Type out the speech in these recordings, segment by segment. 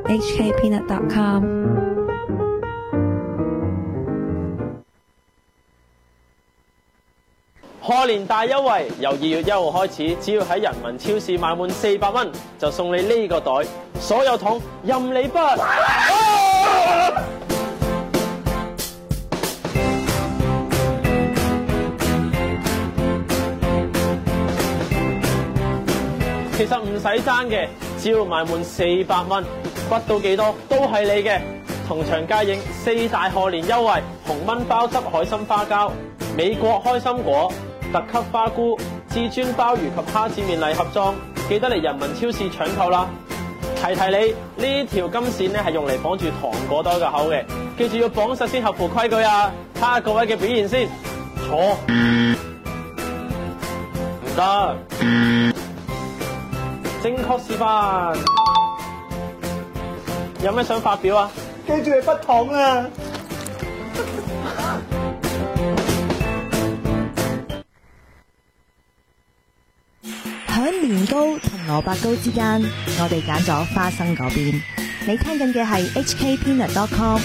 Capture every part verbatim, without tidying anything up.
h k peanut dot com。 賀年大優惠，由二月一號開始，只要喺人民超市買滿四百蚊，就送你呢個袋，所有桶任你筆。啊！其實唔使爭嘅，只要買滿四百蚊，筆到幾多都係你嘅。同場加映四大賀年優惠：紅炆鮑汁海參花膠、美國開心果、特級花菇、至尊鮑魚及蝦子麵禮盒裝，記得嚟人民超市搶購啦！提提你，呢條金線咧係用嚟綁住糖果袋嘅口嘅，記住要綁實先合乎規矩啊！睇下各位嘅表現先，坐唔得，正確示範，有咩想發表啊？ 記住係不糖啊！ 喺年糕同蘿蔔糕之間，我哋揀咗花生嗰邊。你聽緊嘅係 h k peanut dot com。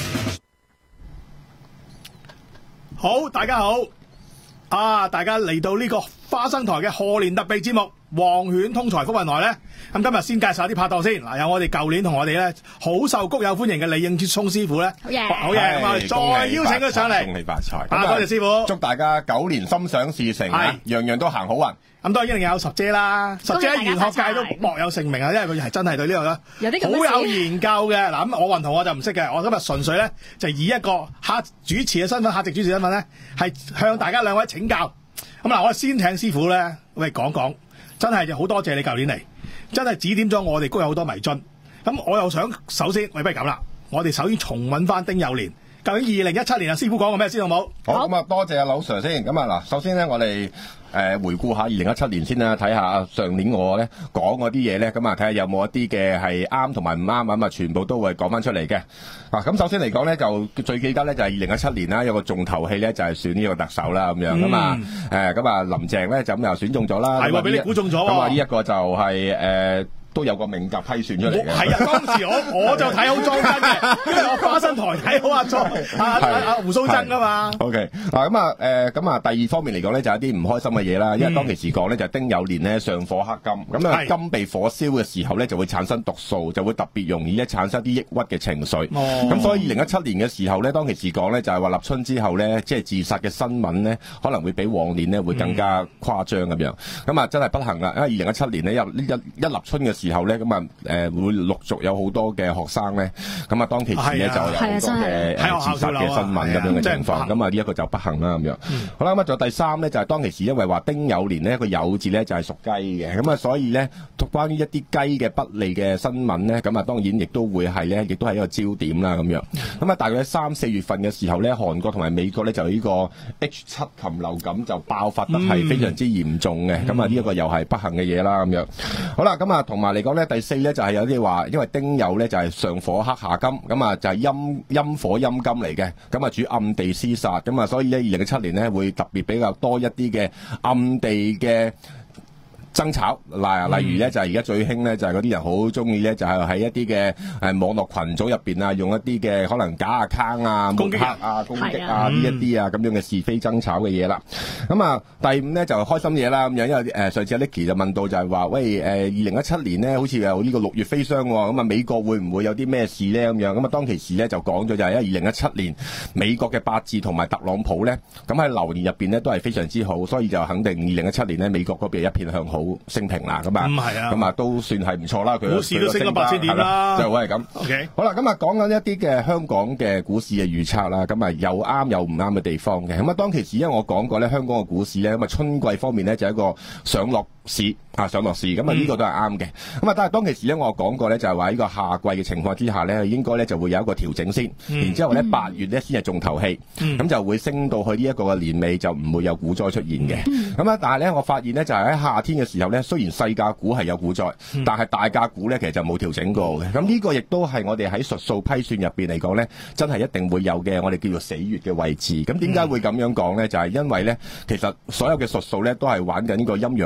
好，大家好啊！大家嚟到呢個花生台嘅賀年特備節目《黃犬通財福運來》咧，咁今日先介紹下啲拍檔先。嗱，有我哋舊年同我哋咧好受谷友歡迎嘅李應聰師傅咧，好嘢，好嘢，咁啊，再邀請佢上嚟， 恭喜發財！ 啊，多謝師傅， 祝大家九年心想事成啊，樣樣都行好運。 咁當然一定有十姐啦，十姐喺玄學界都莫有盛名啊，因為佢係真係對呢個咧好有研究嘅。嗱，咁我運同我就唔識嘅，我今日純粹咧就以一個客主持嘅身份，客席主持身份咧，係向大家兩位請教。咁嗱，我先請師傅咧，喂講講，真係就好多謝你舊年嚟，真係指點咗我哋谷有好多迷津。咁我又想首先，喂，不如咁啦，我哋首先重溫翻丁酉年，究竟二零一七年啊，師傅講過咩先好冇？ 好，咁啊，多謝阿柳 Sir 先。咁啊嗱，首先咧，我哋誒回顧下二零一七年先啦，睇下上年我咧講嗰啲嘢咧，咁啊睇下有冇一啲嘅係啱同埋唔啱，咁啊全部都會講翻出嚟嘅。啊，咁首先嚟講咧，就最記得咧就係二零一七年啦，有個重頭戲咧就係選呢個特首啦，咁樣咁啊誒，咁啊林鄭咧就咁又選中咗啦， 係喎，俾你估中咗喎。 咁啊呢一個就係誒。都有個命格批選出嚟嘅， 係啊！當時我我就睇好莊真嘅，因為我花生台睇好阿莊阿阿阿胡鬚曾啊嘛。 OK 嗱咁啊誒咁啊第二方面嚟講咧就有啲唔開心嘅嘢啦，因為當其時講咧就丁酉年咧上火克金，咁啊金被火燒嘅時候咧就會產生毒素，就會特別容易咧產生啲抑鬱嘅情緒。咁所以二零一七年嘅時候咧，當其時講咧就係話立春之後咧，即係自殺嘅新聞咧可能會比往年咧會更加誇張咁樣。咁啊真係不幸啦，因為二零一七年咧一一一立春嘅時候咧，咁啊誒會陸續有好多嘅學生咧，咁啊當其時咧就有好多嘅自殺嘅新聞咁樣嘅情況，咁啊呢一個就不幸啦咁樣。好啦，咁啊仲有第三咧就係當其時因為話丁酉年呢個酉字咧就係屬雞嘅，咁啊所以咧關於一啲雞嘅不利嘅新聞咧，咁啊當然亦都會係咧，亦都係一個焦點啦咁樣。咁啊大概喺三四月份嘅時候咧，韓國同埋美國咧就呢個 H 七 禽流感就爆發得係非常之嚴重嘅，咁啊呢一個又係不幸嘅嘢啦咁樣。好啦，咁啊同埋嚟講咧，第四咧就係有啲話，因為丁酉咧就係上火克下金，咁啊就係陰陰火陰金嚟嘅，咁啊主暗地廝殺，咁啊所以咧二零一七年咧會特別比較多一啲嘅暗地嘅爭吵，嗱，例如咧就係而家最興咧就係嗰啲人好中意咧就係喺一啲嘅誒網絡群組入邊啊，用一啲嘅可能假 account 啊、抹黑啊、攻擊啊呢一啲啊咁樣嘅是非爭吵嘅嘢啦。咁啊第五咧就開心嘢啦咁樣，因為誒上次阿 Nicky 就問到就係話，喂誒二零一七年咧好似有呢個六月飛霜喎，咁啊美國會唔會有啲咩事咧咁樣？咁啊當其時咧就講咗就係因為二零一七年美國嘅八字同埋特朗普咧，咁喺流年入邊咧都係非常之好，所以就肯定二零一七年咧美國嗰邊一片向好。升平啦，咁啊，咁啊都算係唔錯啦。佢股市都升咗八千點啦，就係咁。OK，好啦，咁啊講緊一啲嘅香港嘅股市嘅預測啦，咁啊有啱有唔啱嘅地方嘅。咁啊當其時因為我講過咧，香港嘅股市咧，咁啊春季方面咧就係一個上落市啊上落市，咁啊呢個都係啱嘅。咁啊但係當其時咧，我講過咧就係話呢個夏季嘅情況之下咧，應該咧就會有一個調整先，然之後咧八月咧先係重頭戲，咁就會升到去呢一個嘅年尾就唔會有股災出現嘅。咁啊但係咧我發現咧就係喺夏天嘅時候咧。雖然細價股係有股災，但係大價股咧其實就冇調整過嘅。咁呢個亦都係我哋喺術數批算入邊嚟講咧，真係一定會有嘅。我哋叫做死穴嘅位置。咁點解會咁樣講咧？就係因為咧，其實所有嘅術數咧都係玩緊呢個陰陽五行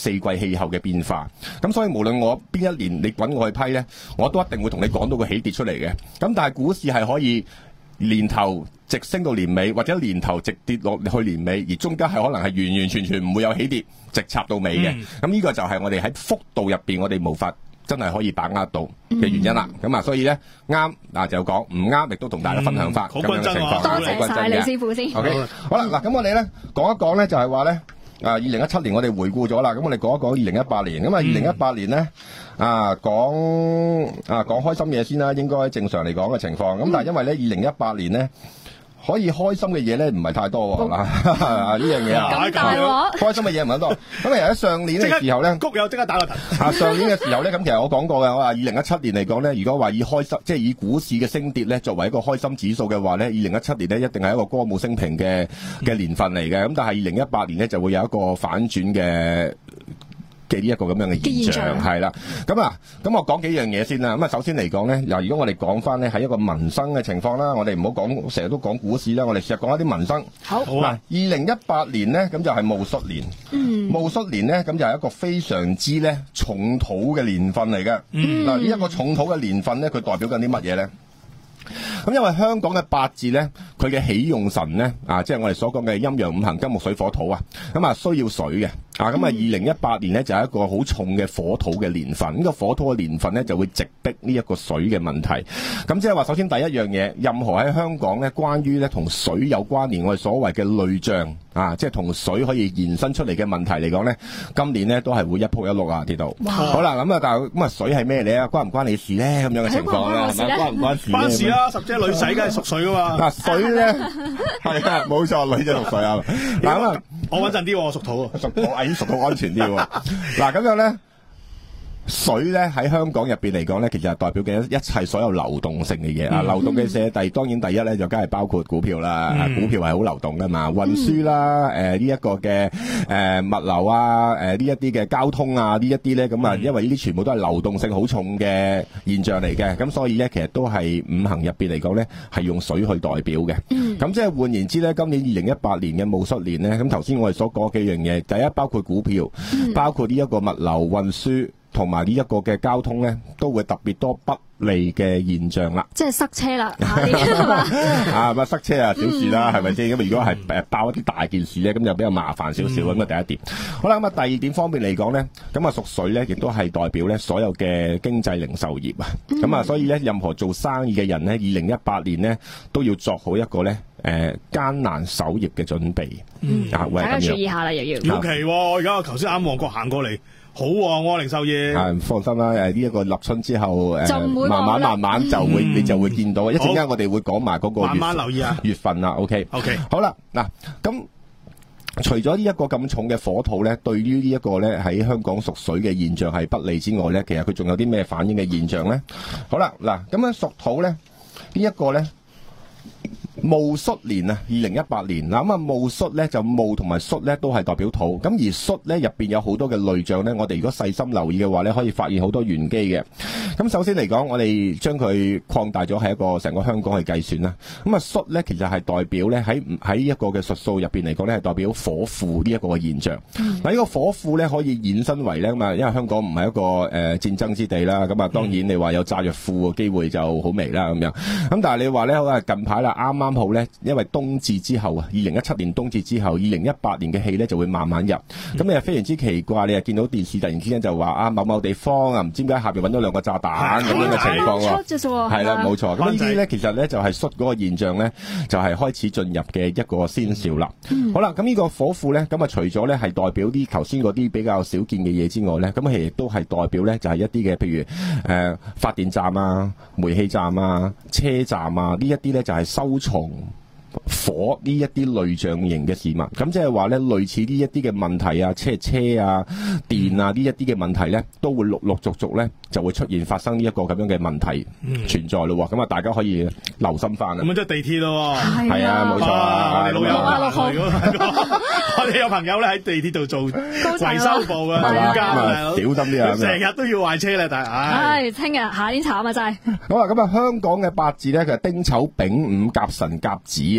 四季氣候嘅變化。咁所以無論我邊一年你揾我去批咧，我都一定會同你講到個起跌出嚟嘅。咁但係股市係可以年頭直升到年尾，或者年頭直跌落去年尾，而中間係可能係完完全全唔會有起跌，直插到尾嘅。咁呢、嗯、個就係我哋喺幅度入邊，我哋無法真係可以把握到嘅原因啦。咁、嗯、啊，所以咧啱嗱就講，唔啱亦都同大家分享翻咁樣嘅情況。 多謝晒李師傅先。 OK，好啦，嗱咁我哋咧講一講咧，就係話咧。啊！二零一七年我哋回顧咗啦，咁我哋講一講二零一八年。咁啊，二零一八年咧，啊講啊講開心嘢先啦，應該正常嚟講嘅情況。咁、嗯、但係因為咧，二零一八年咧。可以開心嘅嘢咧，唔係太多喎，嗱呢樣嘢啊， 咁大鑊， 開心嘅嘢唔係多。咁其實喺上年嘅時候咧， 谷友即刻打個突。 啊，上年嘅時候咧，咁其實我講過嘅，我話二零一七年嚟講咧，如果話以開心，即係以股市嘅升跌咧，作為一個開心指數嘅話咧，二零一七年咧一定係一個歌舞升平嘅嘅年份嚟嘅。咁但係二零一八年咧就會有一個反轉嘅。嘅呢一個咁樣嘅現象係啦，咁啊，咁我講幾樣嘢先啦。咁啊，首先嚟講咧，嗱，如果我哋講翻咧喺一個民生嘅情況啦，我哋唔好講成日都講股市啦，我哋試下講一啲民生。好，嗱，二零一八年咧，咁就係戊戌年。嗯，戊戌年咧，咁就係一個非常之咧重土嘅年份嚟嘅。嗯，嗱，呢一個重土嘅年份咧，佢代表緊啲乜嘢咧？咁因為香港嘅八字咧，佢嘅喜用神咧，啊，即係我哋所講嘅陰陽五行金木水火土啊，咁啊需要水嘅。啊，咁啊，二零一八年咧就係一個好重嘅火土嘅年份，呢個火土嘅年份咧就會直逼呢一個水嘅問題。咁即係話，首先第一樣嘢，任何喺香港咧關於咧同水有關聯，我哋所謂嘅類象啊，即係同水可以延伸出嚟嘅問題嚟講咧，今年咧都係會一仆一碌啊跌到。好啦，咁啊，但係咁啊，水係咩嚟啊？關唔關你事咧？咁樣嘅情況咧，係咪關唔關事？ 關事啦，十姐女仔梗係屬水噶嘛。 嗱，水咧係啊，冇錯，女仔屬水啊。嗱咁啊， 我穩陣啲，我屬土， 屬土，哎，屬土安全啲。嗱，咁樣咧，水咧喺香港入邊嚟講咧，其實係代表嘅一切所有流動性嘅嘢啊。流動嘅嘢，第當然第一咧就梗係包括股票啦，嗯、股票係好流動噶嘛，運輸啦，誒呢一個嘅誒、呃、物流啊，誒呢一啲嘅交通啊，呢一啲咧咁啊，因為呢啲全部都係流動性好重嘅現象嚟嘅，咁所以咧其實都係五行入邊嚟講咧係用水去代表嘅。咁、嗯、即係換言之咧，今年二零一八年嘅戊戌年咧，咁頭先我哋所講幾樣嘢，第一包括股票，嗯、包括呢一個物流運輸。同埋呢一個嘅交通咧，都會特別多不利嘅現象啦。 即係塞車啦， 啊乜塞車啊小事啦，係咪先？咁如果係誒爆一啲大件事咧，咁就比較麻煩少少咁啊。第一點，好啦，咁啊第二點方面嚟講咧，咁啊屬水咧，亦都係代表咧所有嘅經濟零售業啊。咁啊、嗯，所以咧任何做生意嘅人咧，二零一八年咧都要作好一個咧誒艱難守業嘅準備。 嗯，啊，大家注意下啦，又要。 尤其而家我頭先啱旺角行過嚟。好旺喎，零售業係放心啦，誒呢一個立春之後誒，慢慢慢慢就會、嗯、你就會見到，一陣間我哋會講埋嗰個月慢慢留意啊月份啦 ，OK OK，好啦，嗱咁除咗呢一個咁重嘅火土咧，對於呢一個咧喺香港屬水嘅現象係不利之外咧，其實佢仲有啲咩反映嘅現象咧？好啦，嗱咁樣屬土咧呢一個咧。戊戌年啊，二零一八年嗱咁啊，戊戌咧就戊同埋戌咧都係代表土，咁而戌咧入邊有好多嘅類象咧，我哋如果細心留意嘅話咧，可以發現好多玄機嘅。咁首先嚟講，我哋將佢擴大咗係一個成個香港去計算啦。咁啊，戌咧其實係代表咧喺喺一個嘅術數入邊嚟講咧，係代表火庫呢一個嘅現象。嗱、嗯，呢個火庫咧可以衍生為咧咁啊，因為香港唔係一個誒、呃、戰爭之地啦，咁啊當然你話有炸藥庫嘅機會就好微啦咁樣。咁但係你話咧，好啊近排啦，啱啱好咧，因為冬至之後啊，二零一七年冬至之後，二零一八年嘅氣咧就會慢慢入。咁、嗯、你係非常之奇怪，你又見到電視突然之間就話啊某某地方啊，唔知點解下邊揾到兩個炸彈咁樣嘅情況喎。係啦，冇錯。咁呢啲咧其實咧就係戌嗰個現象咧，就係、是、開始進入嘅一個先兆啦。嗯、好啦，咁呢個火庫咧，咁啊除咗咧係代表啲頭先嗰啲比較少見嘅嘢之外咧，咁其實都係代表咧就係一啲嘅，譬如誒、呃、發電站啊、煤氣站啊、車站啊呢一啲咧就係收藏火呢一啲類象型嘅事物，咁即係話咧，類似呢一啲嘅問題啊，車車啊、電啊呢一啲嘅問題咧，都會陸陸續續咧就會出現發生呢一個咁樣嘅問題存在咯。咁啊，大家可以留心翻啊。 咁即係地鐵咯， 係啊，冇錯啊。 我哋老友，我哋有朋友咧喺地鐵度做維修部嘅，專家小心啲啊，成日都要壞車咧，但係唉，聽日夏天慘啊真係。 好啦，咁啊，香港嘅八字咧，佢係丁丑、丙午、甲辰、甲子啊。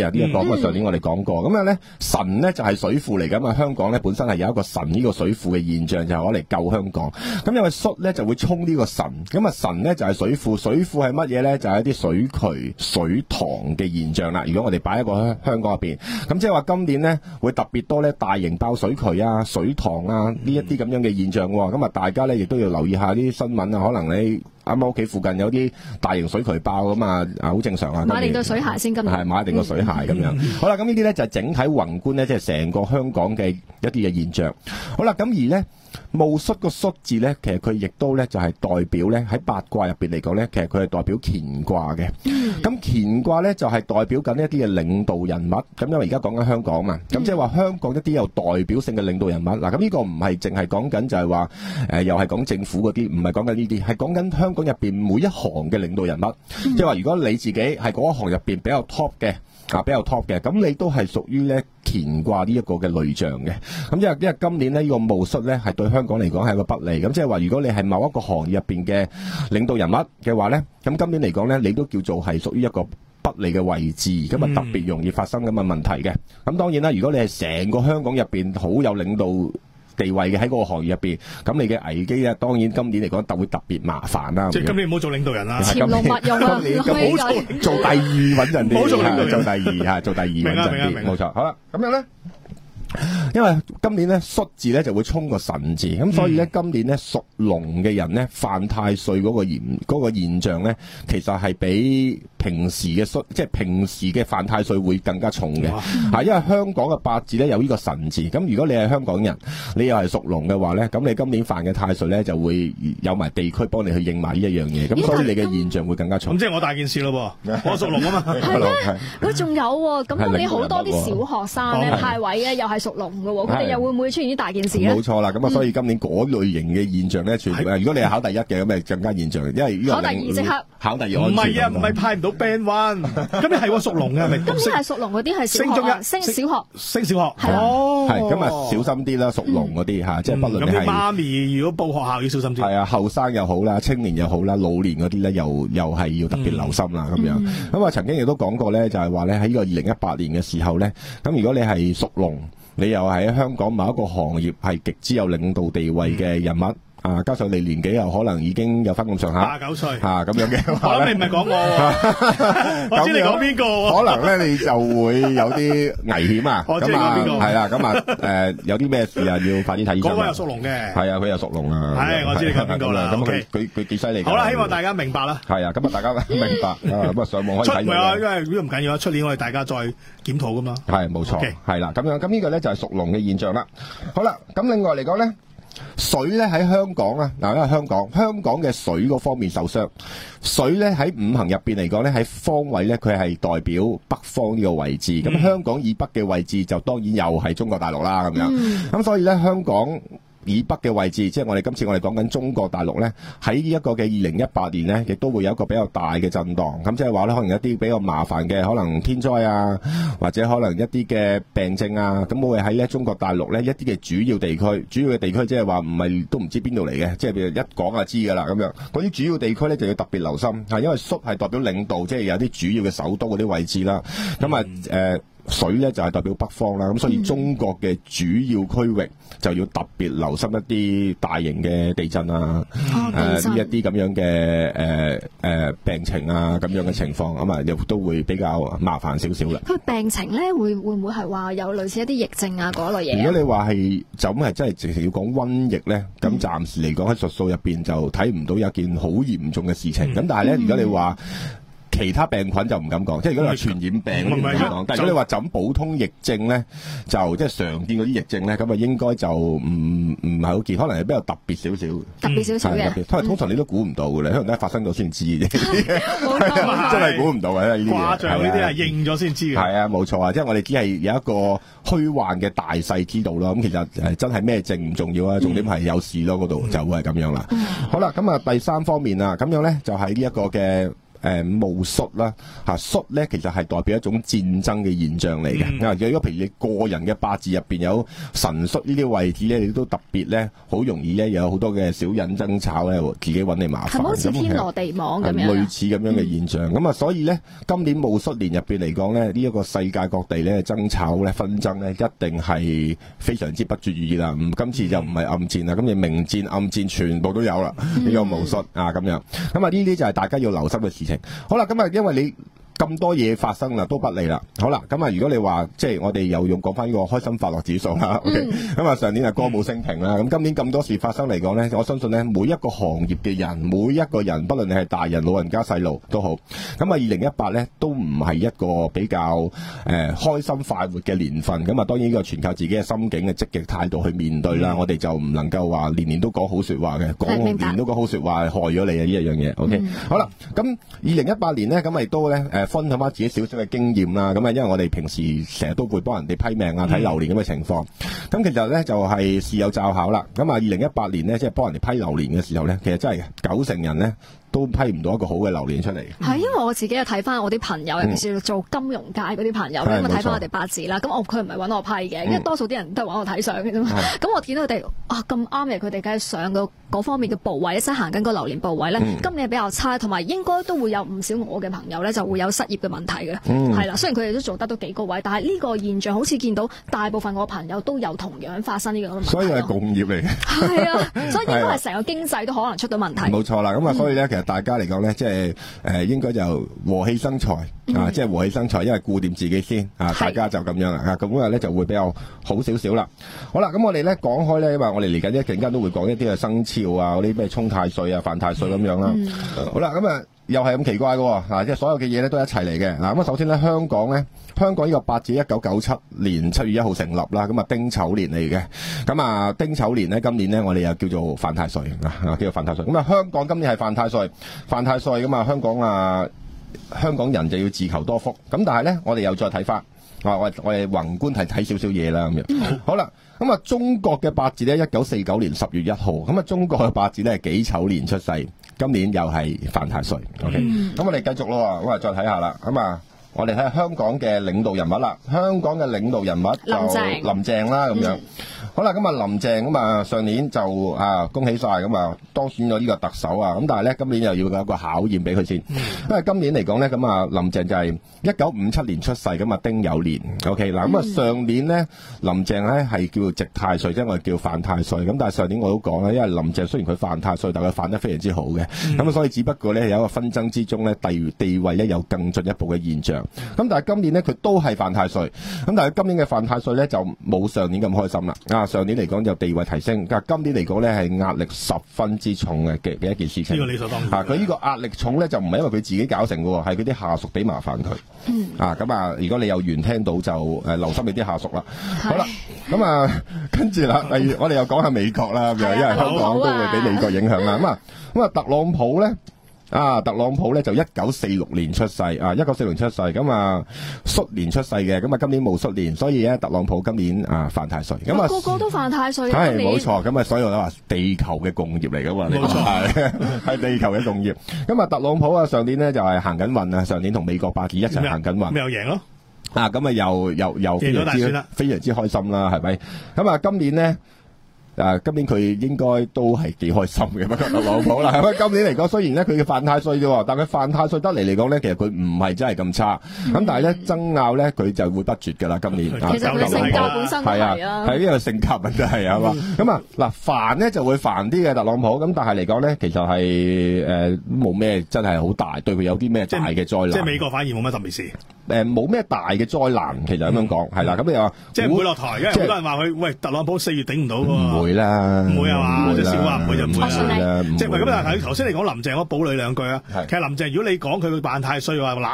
啊，呢、這、一個咁啊上年我哋講過。咁啊咧神咧就係、是、水庫嚟㗎嘛，香港咧本身係有一個神呢個水庫嘅現象，就係攞嚟救香港。咁因為戌咧就會沖呢個神，咁啊神咧就係、是、水庫，水庫係乜嘢咧？就係、是、一啲水渠、水塘嘅現象啦。如果我哋擺喺個香港入邊，咁即係話今年咧會特別多咧大型爆水渠啊、水塘啊呢一啲咁樣嘅現象喎。咁啊大家咧亦都要留意下啲新聞啊，可能你啱啱屋企附近有啲大型水渠爆咁啊，啊好正常啊。 買定對水鞋先，今日係買定個水鞋咁樣。好啦，咁呢啲咧就係整體宏觀咧，即係成個香港嘅一啲嘅現象。好啦，咁而咧戊戌個戌字咧，其實佢亦都咧就係代表咧喺八卦入邊嚟講咧，其實佢係代表乾卦嘅。咁乾卦咧就係代表緊一啲嘅領導人物。咁因為而家講緊香港嘛，咁即係話香港一啲有代表性嘅領導人物。嗱，咁呢個唔係淨係講緊就係話誒，又係講政府嗰啲，唔係講緊呢啲，係講緊香港入邊每一行嘅領導人物。即係話如果你自己係嗰一行入邊比較 top 嘅。啊，比較 top 嘅，咁你都係屬於咧乾卦呢一個嘅類象嘅。咁因為因為今年呢，呢個戊戌咧係對香港嚟講係一個不利。咁即係話如果你係某一個行業入邊嘅領導人物嘅話咧，咁今年嚟講咧，你都叫做係屬於一個不利嘅位置，咁啊特別容易發生咁嘅問題嘅。咁當然啦，如果你係成個香港入邊好有領導地位嘅喺嗰個行業入邊，咁你嘅危機咧，當然今年嚟講特會特別麻煩啦。 即係今年唔好做領導人啦， 潛龍勿用啊！ 今年咁好做做第二穩陣啲， 唔好做領導人， 做第二嚇，做第二穩陣啲，冇錯。好啦，咁樣咧。因為今年咧戌字咧就會沖個辰字，咁所以咧今年咧屬龍嘅人咧犯太歲嗰個現嗰個現象咧，其實係比平時嘅戌即係平時嘅犯太歲會更加重嘅。啊，因為香港嘅八字咧有呢個辰字，咁如果你係香港人，你又係屬龍嘅話咧，咁你今年犯嘅太歲咧就會有埋地區幫你去應埋呢一樣嘢，咁所以你嘅現象會更加重。 咁即係我大件事咯喎，我屬龍啊嘛。 係咩？佢仲有喎，咁今年好多啲小學生咧派位咧又係屬龍嘅喎，佢哋又會唔會出現啲大件事咧？ 冇錯啦，咁啊，所以今年嗰類型嘅現象咧，全部如果你係考第一嘅，咁咪更加現象，因為呢個考第二即刻考第二。 唔係啊，唔係派唔到 band one，咁你係喎屬龍嘅係咪？ 今年係屬龍嗰啲係升中一，升小學， 升小學。 係哦， 係咁啊，小心啲啦，屬龍嗰啲嚇，即係不論你係。咁啲媽咪如果報學校要小心啲。係啊，後生又好啦，青年又好啦，老年嗰啲咧又又係要特別留心啦咁樣。咁啊，曾經亦都講過咧，就係話咧喺呢個二零一八年嘅時候咧，咁如果你係屬龍，你又係喺香港某一個行業係極之有領導地位嘅人物。啊，加上你年紀又可能已經有翻咁上下， 八九歲嚇咁樣嘅， 我諗你唔係講我，我知你講邊個？ 可能咧你就會有啲危險啊！ 我知你講邊個？ 係啦，咁啊誒有啲咩事啊？要快啲睇醫生。 嗰個又屬龍嘅， 係啊，佢又屬龍啊。 係，我知你講邊個啦。 咁佢佢佢幾犀利。 好啦，希望大家明白啦。 係啊，咁啊大家明白啊，咁啊上網可以睇。 出唔係啊，因為呢個唔緊要啊，出年我哋大家再檢討噶嘛。 係冇錯，係啦，咁樣咁呢個咧就係屬龍嘅現象啦。好啦，咁另外嚟講咧。水咧喺香港啊，嗱，因為香港香港嘅水嗰方面受傷，水咧喺五行入邊嚟講咧喺方位咧佢係代表北方呢個位置，咁、嗯、香港以北嘅位置就當然又係中國大陸啦咁樣，咁、嗯、所以咧香港以北嘅位置，即係我哋今次我哋講緊中國大陸咧，喺呢一個嘅二零一八年咧，亦都會有一個比較大嘅震盪。咁即係話咧，可能一啲比較麻煩嘅，可能天災啊，或者可能一啲嘅病症啊，咁會喺咧中國大陸咧一啲嘅主要地區，主要嘅地區即係話唔係都唔知邊度嚟嘅，即係譬如一講就知㗎啦咁樣。嗰啲主要地區咧就要特別留心，係因為戌係代表領導，即係有啲主要嘅首都嗰啲位置啦。咁啊誒。水咧就係代表北方啦，咁所以中國嘅主要區域就要特別留心一啲大型嘅地震啊，誒呢一啲咁樣嘅誒誒病情啊咁樣嘅情況，咁啊又都會比較麻煩少少啦。 佢病情咧會會唔會係話有類似一啲疫症啊嗰類嘢？ 如果你話係就咁係真係直情要講瘟疫咧，咁暫時嚟講喺術數入邊就睇唔到有一件好嚴重嘅事情。咁、嗯、但係咧，如果你話其他病菌就唔敢講，即係如果你話傳染病唔敢講。但係如果你話就咁普通疫症咧，就即係常見嗰啲疫症咧，咁啊應該就唔唔係好見，可能係比較特別少少。 特別少少嘅， 因為通常你都估唔到嘅咧，可能都係發生咗先知嘅。真係估唔到嘅呢啲嘢。誇張呢啲係應咗先知嘅。係啊，冇錯啊，即係我哋只係有一個虛幻嘅大細知道咯。咁其實誒真係咩症唔重要啊，重點係有事咯，嗰度就會係咁樣啦。好啦，咁啊第三方面啊，咁樣咧就係呢一個嘅。 誒戊戌啦嚇，戌咧其實係代表一種戰爭嘅現象嚟嘅。啊、嗯，如果譬如你個人嘅八字入邊有辰戌呢啲位置咧，你都特別咧好容易咧有好多嘅小人爭吵咧，自己揾你麻煩。 係好似天羅地網咁樣？ 類似咁樣嘅現象。咁、嗯、啊，所以咧今年戊戌年入邊嚟講咧，呢、這、一個世界各地咧爭吵咧紛爭咧，一定係非常之不絕於耳啦。唔，今次就唔係暗戰啦，今次明戰、暗戰全部都有啦。呢、嗯、個戊戌啊咁樣。咁啊，呢啲就係大家要留心嘅事情。好啦，咁啊，因為你咁多嘢發生啦，都不利啦。好啦，咁啊，如果你話即係我哋又用講翻呢個開心快樂指數啦、嗯、，OK，咁啊上年係歌舞升平啦，咁、嗯、今年咁多事發生嚟講咧，我相信咧每一個行業嘅人，每一個人，不論你係大人、老人家、細路都好，咁啊二零一八咧都唔係一個比較誒、呃、開心快活嘅年份，咁啊當然呢個全靠自己嘅心境嘅積極態度去面對啦、嗯。我哋就唔能夠話年年都講好說話嘅，講年年都講好說話係害咗你啊呢一樣嘢。OK，、嗯、好啦，咁二零一八年咧，咁亦都咧誒分享翻自己少少嘅經驗啦。咁啊，因為我哋平時成日都會幫人哋批命啊、睇流年咁嘅情況。咁、嗯、其實咧就係、是、事有湊巧啦。咁啊，二零一八年咧，即係幫人哋批流年嘅時候咧，其實真係九成人咧都批唔到一個好嘅流年出嚟。係因為我自己又睇翻我啲朋友，尤其是做金融界嗰啲朋友，咁啊睇翻我哋八字啦。咁我佢唔係揾我批嘅、嗯，因為多數啲人都係揾我睇相嘅啫嘛。咁、嗯、我見到佢哋啊咁啱嘅，佢哋梗係上個嗰方面嘅部位，即係行緊個流年部位咧、嗯，今年比較差，同埋應該都會有唔少我嘅朋友咧就會有失業嘅問題嘅。係、嗯、啦，雖然佢哋都做得都幾高位，但係呢個現象好似見到大部分我朋友都有同樣發生呢個咁嘅問題。所以係共業嚟嘅。係啊，所以應該係成個經濟都可能出到問題。冇錯啦，咁啊，所以咧、嗯，其實大家嚟講咧，即係誒應該就和氣生財、嗯、啊，即係和氣生財，因為顧掂自己先啊，大家就咁樣啦啊，咁樣咧就會比較好少少啦。好啦，咁我哋咧講開咧，因為我哋嚟緊一陣間都會講一啲嘅生肖啊，嗰啲咩沖太歲啊、犯太歲咁樣啦、嗯。好啦，咁啊又係咁奇怪嘅啊，即係所有嘅嘢咧都一齊嚟嘅嗱。咁啊，首先咧香港咧，香港呢個八字一九九七年七月一號成立啦，咁啊丁丑年嚟嘅。咁啊丁丑年咧，今年咧我哋又叫做犯太歲啊，叫做犯太歲。咁啊香港今年係犯太歲，犯太歲咁啊香港啊香港人就要自求多福。咁但係咧，我哋又再睇翻啊，我我哋宏觀係睇少少嘢啦咁樣。好啦。咁啊，中國嘅八字咧，一九四九年十月一號，咁啊，中國嘅八字咧係己丑年出世，今年又係犯太歲。OK，咁、嗯、我哋繼續咯，咁啊再睇下啦。咁啊，我哋睇下香港嘅領導人物啦。香港嘅領導人物就林鄭，林鄭啦咁樣。嗯好啦，咁啊林鄭咁啊上年就啊恭喜晒咁啊當選咗呢個特首啊，咁但係咧今年又要有一個考驗俾佢先、嗯，因為今年嚟講咧咁啊林鄭就係一九五七年出世，咁啊丁酉年 ，OK 嗱，咁啊上年咧林鄭咧係叫值太歲，即係我哋叫犯太歲，咁但係上年我都講啦，因為林鄭雖然佢犯太歲，但係佢犯得非常之好嘅，咁、嗯、啊所以只不過咧有一個紛爭之中咧地地位咧有更進一步嘅現象，咁但係今年咧佢都係犯太歲，咁但係今年嘅犯太歲咧就冇上年咁開心啦。啊，上年嚟講就地位提升，但係今年嚟講咧係壓力十分之重嘅嘅嘅一件事情。呢、這個理所當然。啊，佢呢個壓力重咧就唔係因為佢自己搞成嘅，係佢啲下屬俾麻煩佢。嗯。啊，咁啊，如果你有緣聽到就誒、呃、留心你啲下屬啦。好啦，咁啊跟住啦，例如我哋又講下美國啦，咁樣因為香港都會俾美國影響啦。咁啊，咁啊特朗普咧。啊，特朗普咧就一九四六年出世，啊，一九四六年出世，咁啊，戌年出世嘅，咁啊，今年冇戌年，所以咧，特朗普今年啊犯太歲，咁啊，個個都犯太歲，係冇錯，咁啊，所以我都話地球嘅共業嚟噶嘛，冇錯，係係地球嘅共業，咁啊，特朗普啊上年咧就係行緊運啊，上年同美國八字一齊行緊運，咪又贏咯，啊，咁啊又又又非常之非常之開心啦，係咪？咁啊，今年咧。啊，今年佢應該都係幾開心嘅，不過特朗普啦。咁今年嚟講，雖然咧佢嘅犯太歲啫，但佢犯太歲得嚟嚟講咧，其實佢唔係真係咁差。咁、嗯、但係咧爭拗咧，佢就會不絕噶啦。今年其實佢性格本身係啊，係呢個性格問題係嘛。咁啊嗱，煩咧就會煩啲嘅特朗普。咁但係嚟講咧，其實係誒冇咩真係好大，對佢有啲咩大嘅災難。即係美國反而冇乜特別事。誒冇咩大嘅災難，其實咁樣講係啦。咁你話即係唔會落台，因為好多人話佢喂特朗普四月頂唔到喎。唔會啦，唔會啊嘛，即係少話唔會就唔會啦。即係咁啊！頭先你講林鄭，我補你兩句啊。其實林鄭如果你講佢犯太歲嘅話，嗱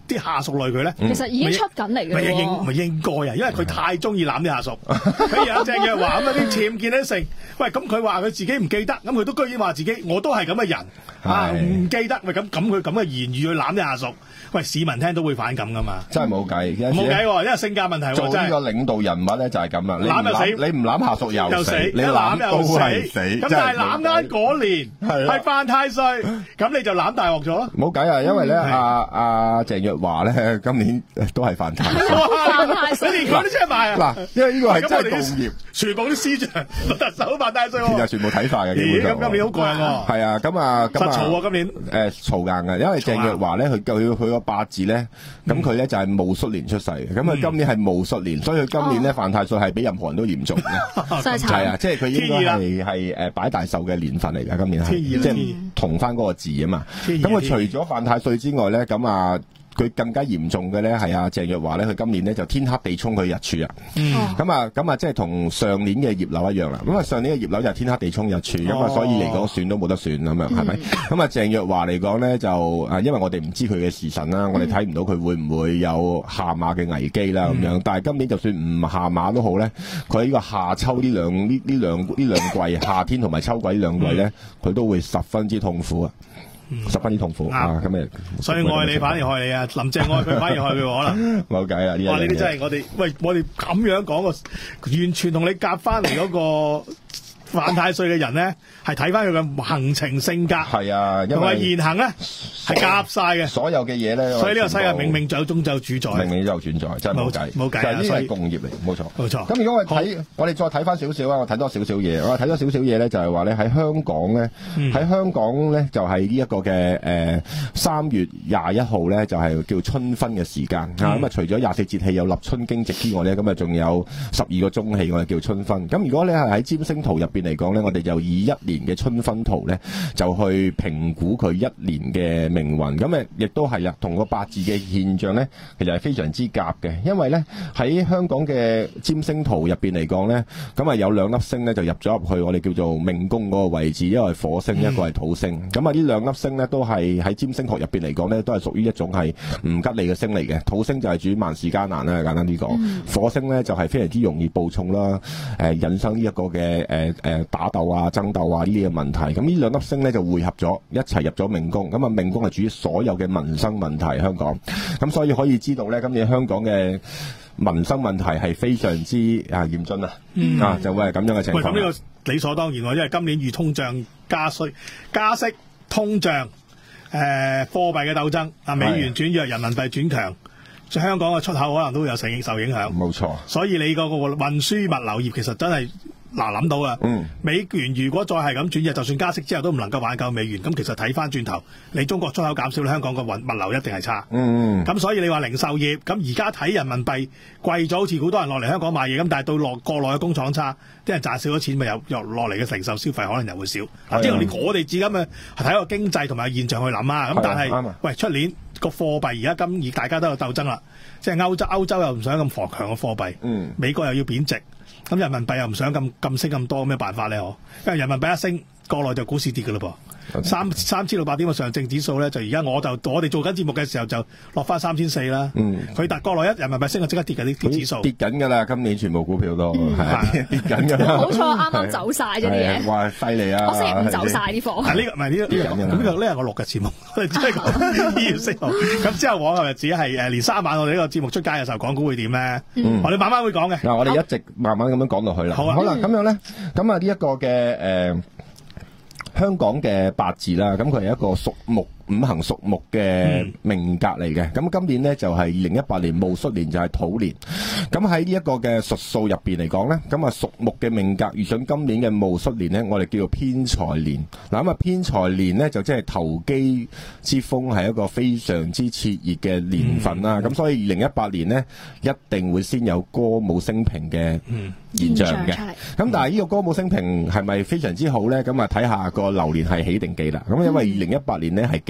啲下屬累佢咧？ 其實已經出緊嚟嘅喎。 咪應咪應該啊，因為佢太中意攬啲下屬。譬如阿鄭若驊咁啊，啲僭建啲成，喂咁佢話佢自己唔記得，咁佢都居然話自己我都係咁嘅人啊，唔記得，喂咁咁佢咁嘅言語去攬啲下屬，喂市民聽都會反感噶嘛。 真係冇計， 冇計喎，因為性格問題喎。 做呢個領導人物咧就係咁啦， 攬又死， 你唔攬下屬又死，你攬都係死。 咁但係攬啱嗰年係犯太歲，咁你就攬大鑊咗咯。 冇計啊，因為咧阿阿鄭若驊咧今年都係犯太歲。 犯太歲， 你連嗰啲出埋啊！ 嗱，因為呢個係真係共業， 全部啲司長、特首犯太歲喎。 其實全部睇法嘅。 咦？咁今年好過癮喎。 係啊，咁啊， 實嘈啊！今年誒嘈硬嘅，因為鄭若驊咧，佢佢佢個八字咧，咁佢咧就係戊戌年出世嘅，咁佢今年係戊戌年，所以佢今年咧犯太歲係比任何人都嚴重嘅。 真係慘。 係啊，即係佢應該係係誒擺大壽嘅年份嚟㗎，今年係即係同翻嗰個字啊嘛。咁佢除咗犯太歲之外咧，咁啊。佢更加嚴重嘅咧係阿鄭若驊咧，佢今年咧就天克地沖佢日柱啊，咁啊咁啊即係同上年嘅葉劉一樣啦。咁啊上年嘅葉劉就係天克地沖日柱，咁啊、哦、所以嚟講選都冇得選咁樣，係咪？咁啊鄭若驊嚟講咧就啊，因為我哋唔知佢嘅時辰啦，我哋睇唔到佢會唔會有下馬嘅危機啦咁樣。嗯、但係今年就算唔下馬都好咧，佢喺呢個夏秋呢兩呢呢兩呢兩季夏天同埋秋季呢兩季咧，佢、嗯、都會十分之痛苦啊。嗯、十分之痛苦啊！咁咪所以愛你反而害你啊！林鄭愛佢反而害佢可能冇計啊！ 哇！呢啲真係我哋喂，我哋咁樣講個完全同你夾翻嚟嗰個犯太歲嘅人咧，係睇翻佢嘅行程性格係啊， 同埋言行咧係夾晒嘅。所有嘅嘢咧，所以呢個世界冥冥就中就主宰，冥冥就存在，真係冇計冇計。就係呢個係共業嚟，冇錯冇錯。咁如果我睇我哋再睇翻少少啊，我睇多少少嘢，我睇多少少嘢咧，就係話咧喺香港咧，喺香港咧就係呢一個嘅誒三月廿一號咧，就係叫春分嘅時間啊。咁啊，除咗廿四節氣有立春驚蟄之外咧，咁啊仲有十二個中氣，我哋叫春分。咁如果你係喺占星圖入邊嚟講咧，我哋就以一年嘅春分圖咧，就去評估佢一年嘅命運。咁誒，亦都係啊，同個八字嘅現象咧，其實係非常之夾嘅。因為咧喺香港嘅占星圖入邊嚟講咧，咁啊有兩粒星咧就入咗入去我哋叫做命宮嗰個位置，一個係火星，嗯、一個係土星。咁啊呢兩粒星咧都係喺占星學入邊嚟講咧，都係屬於一種係唔吉利嘅星嚟嘅。土星就係主萬事艱難啦，簡單啲講。嗯、火星咧就係非常之容易暴衝啦，誒引生呢一個嘅誒誒打鬥啊、爭鬥啊呢啲嘅問題。咁呢兩粒星咧就匯合咗一齊入咗命宮。咁啊命宮係主於所有嘅民生問題，香港。咁所以可以知道咧，今年香港嘅民生問題係非常之啊嚴峻啊，嗯、啊就會係咁樣嘅情況。 咁呢個理所當然喎，因為今年遇通脹加稅、加息、通脹、誒、呃、貨幣嘅鬥爭啊，美元轉弱、人民幣轉強，香港嘅出口可能都會有受影受影響。冇錯，所以你個個運輸物流業其實真係。嗱諗到啊，嗯、美元如果再係咁轉弱，就算加息之後都唔能夠挽救美元。咁其實睇翻轉頭，你中國出口減少，香港個運物流一定係差。咁、嗯、所以你話零售業，咁而家睇人民幣貴咗，好似好多人落嚟香港買嘢，咁但係到落國內嘅工廠差，啲人賺少咗錢，咪又又落嚟嘅零售消費可能又會少。嗱，即係我哋自己咁嘅睇個經濟同埋現象去諗啊。咁但係，喂，出年個貨幣而家今而大家都有鬥爭啦，即係歐洲歐洲又唔想咁強強嘅貨幣，嗯、美國又要貶值。咁人民幣又唔想咁咁升咁多，咩辦法咧？嗬，因為人民幣一升，國內就股市跌㗎嘞噃。三三千六百點嘅上證指數咧，就而家我就我哋做緊節目嘅時候就落翻三千四啦。嗯，佢但國內一人民幣升就即刻跌緊啲指數，跌緊㗎啦。今年全部股票都係跌緊㗎啦。好彩啱啱走晒咗啲嘢，哇犀利啊！我星期五走晒啲貨。係呢個唔係呢個呢個咁呢個呢係我錄嘅節目，我哋只係講二月四號。咁之後往後日子係誒連三晚我哋呢個節目出街嘅時候，港股會點咧？我哋慢慢會講嘅。嗱，我哋一直慢慢咁樣講落去啦。好啊，好啦，咁樣咧，咁啊呢一個嘅誒。香港嘅八字啦，咁佢係一個屬木五行屬木嘅命格嚟嘅。咁、嗯、今年呢，就係二零一八年戊戌年就係土年。咁喺呢一個嘅術數入邊嚟講呢，咁啊屬木嘅命格遇上今年嘅戊戌年呢，我哋叫做偏財年。嗱咁啊偏財年呢，就即係投機之風係一個非常之熾熱嘅年份啦。咁、嗯、所以二零一八年呢，一定會先有歌舞升平嘅現象嘅。咁、嗯、但係呢個歌舞升平係咪非常之好呢？咁啊睇下個流年係喜定忌啦。咁因為二零一八年呢係忌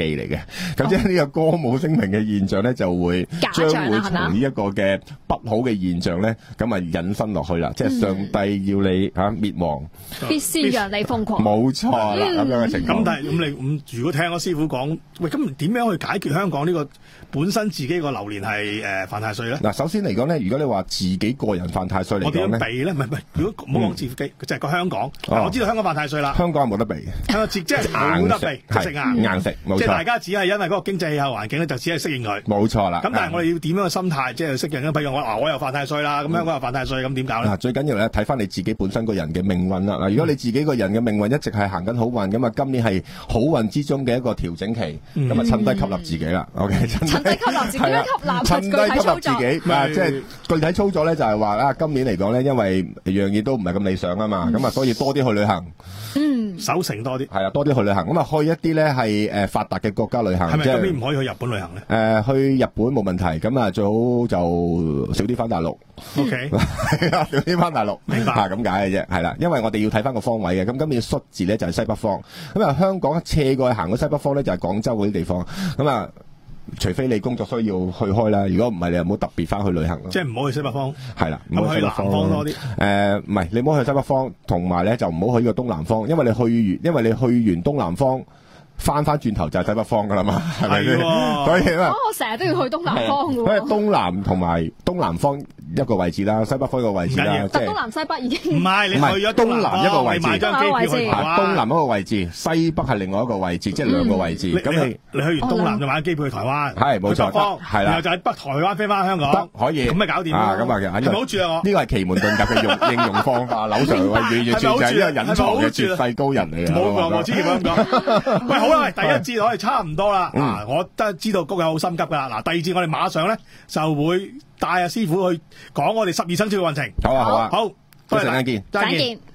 嚟嘅。咁即係呢個歌舞升平嘅現象咧，就會將會從呢一個嘅不好嘅現象咧，咁啊引申落去啦。即係上帝要你嚇滅亡， 必先讓你瘋狂。 冇錯啦，咁樣嘅情況。 咁但係咁你咁如果聽我師傅講，喂咁點樣去解決香港呢個本身自己個流年係誒犯太歲咧？ 嗱，首先嚟講咧，如果你話自己個人犯太歲嚟講咧， 我點樣避咧？唔係唔係，如果唔好講自己，就係個香港。我知道香港犯太歲啦， 香港係冇得避， 香港即係冇得避，即係硬硬食，冇錯。 即係大家只係因為嗰個經濟氣候環境咧，就只係適應佢。 冇錯啦。 咁但係我哋要點樣嘅心態，即係適應咧？譬如我話我又犯太歲啦，咁香港又犯太歲，咁點搞咧？ 嗱，最緊要咧睇翻你自己本身個人嘅命運啦。嗱，如果你自己個人嘅命運一直係行緊好運，咁啊今年係好運之中嘅一個調整期，咁啊趁低吸納自己啦。OK， 趁低吸納自己，吸納趁低吸納自己。啊，即係具體操作咧，就係話啊，今年嚟講咧，因為樣嘢都唔係咁理想啊嘛，咁啊，所以多啲去旅行。 嗯， 守成多啲， 係啊，多啲去旅行，咁啊去一啲咧係誒發達嘅國家旅行。 係咪今年唔可以去日本旅行咧？ 誒、呃，去日本冇問題，咁啊最好就少啲翻大陸。 O K， 係啊，少啲翻大陸。 明白啊，咁解嘅啫，係啦，因為我哋要睇翻個方位嘅。咁今年戌字咧就係西北方，咁啊香港斜過去行去西北方咧就係廣州嗰啲地方，咁啊。除非你工作需要去開啦，如果唔係你又唔好特別翻去旅行咯。 即係唔好去西北方， 係啦， 唔好去南方多啲。 誒，唔係你唔好去西北方，同埋咧就唔好去呢個東南方，因為你去完，因為你去完東南方。翻翻轉頭就係西北方噶啦嘛，係咪先？所以啊， 我成日都要去東南方嘅喎。 所以東南同埋東南方一個位置啦，西北方一個位置啦， 即係東南西北已經唔係你去咗東南一個位置， 買張機票去台灣。 東南一個位置，西北係另外一個位置，即係兩個位置。咁你你去完東南就買機票去台灣， 係冇錯，係啦， 然後就喺北台灣飛翻香港， 可以， 咁咪搞掂啊！咁啊， 唔好住啊！我呢個係奇門遁甲嘅用應用方法，柳 Sir 完完全就係呢個隱藏嘅絕世高人嚟嘅。 冇講，我千祈唔好咁講。喂，好啦，第一節我哋差唔多啦，啊，我都知道谷友好心急噶啦。嗱，第二節我哋馬上咧就會帶阿師傅去講我哋十二生肖嘅運程。 好啊，好啊， 好， 多謝，陣間見， 再見。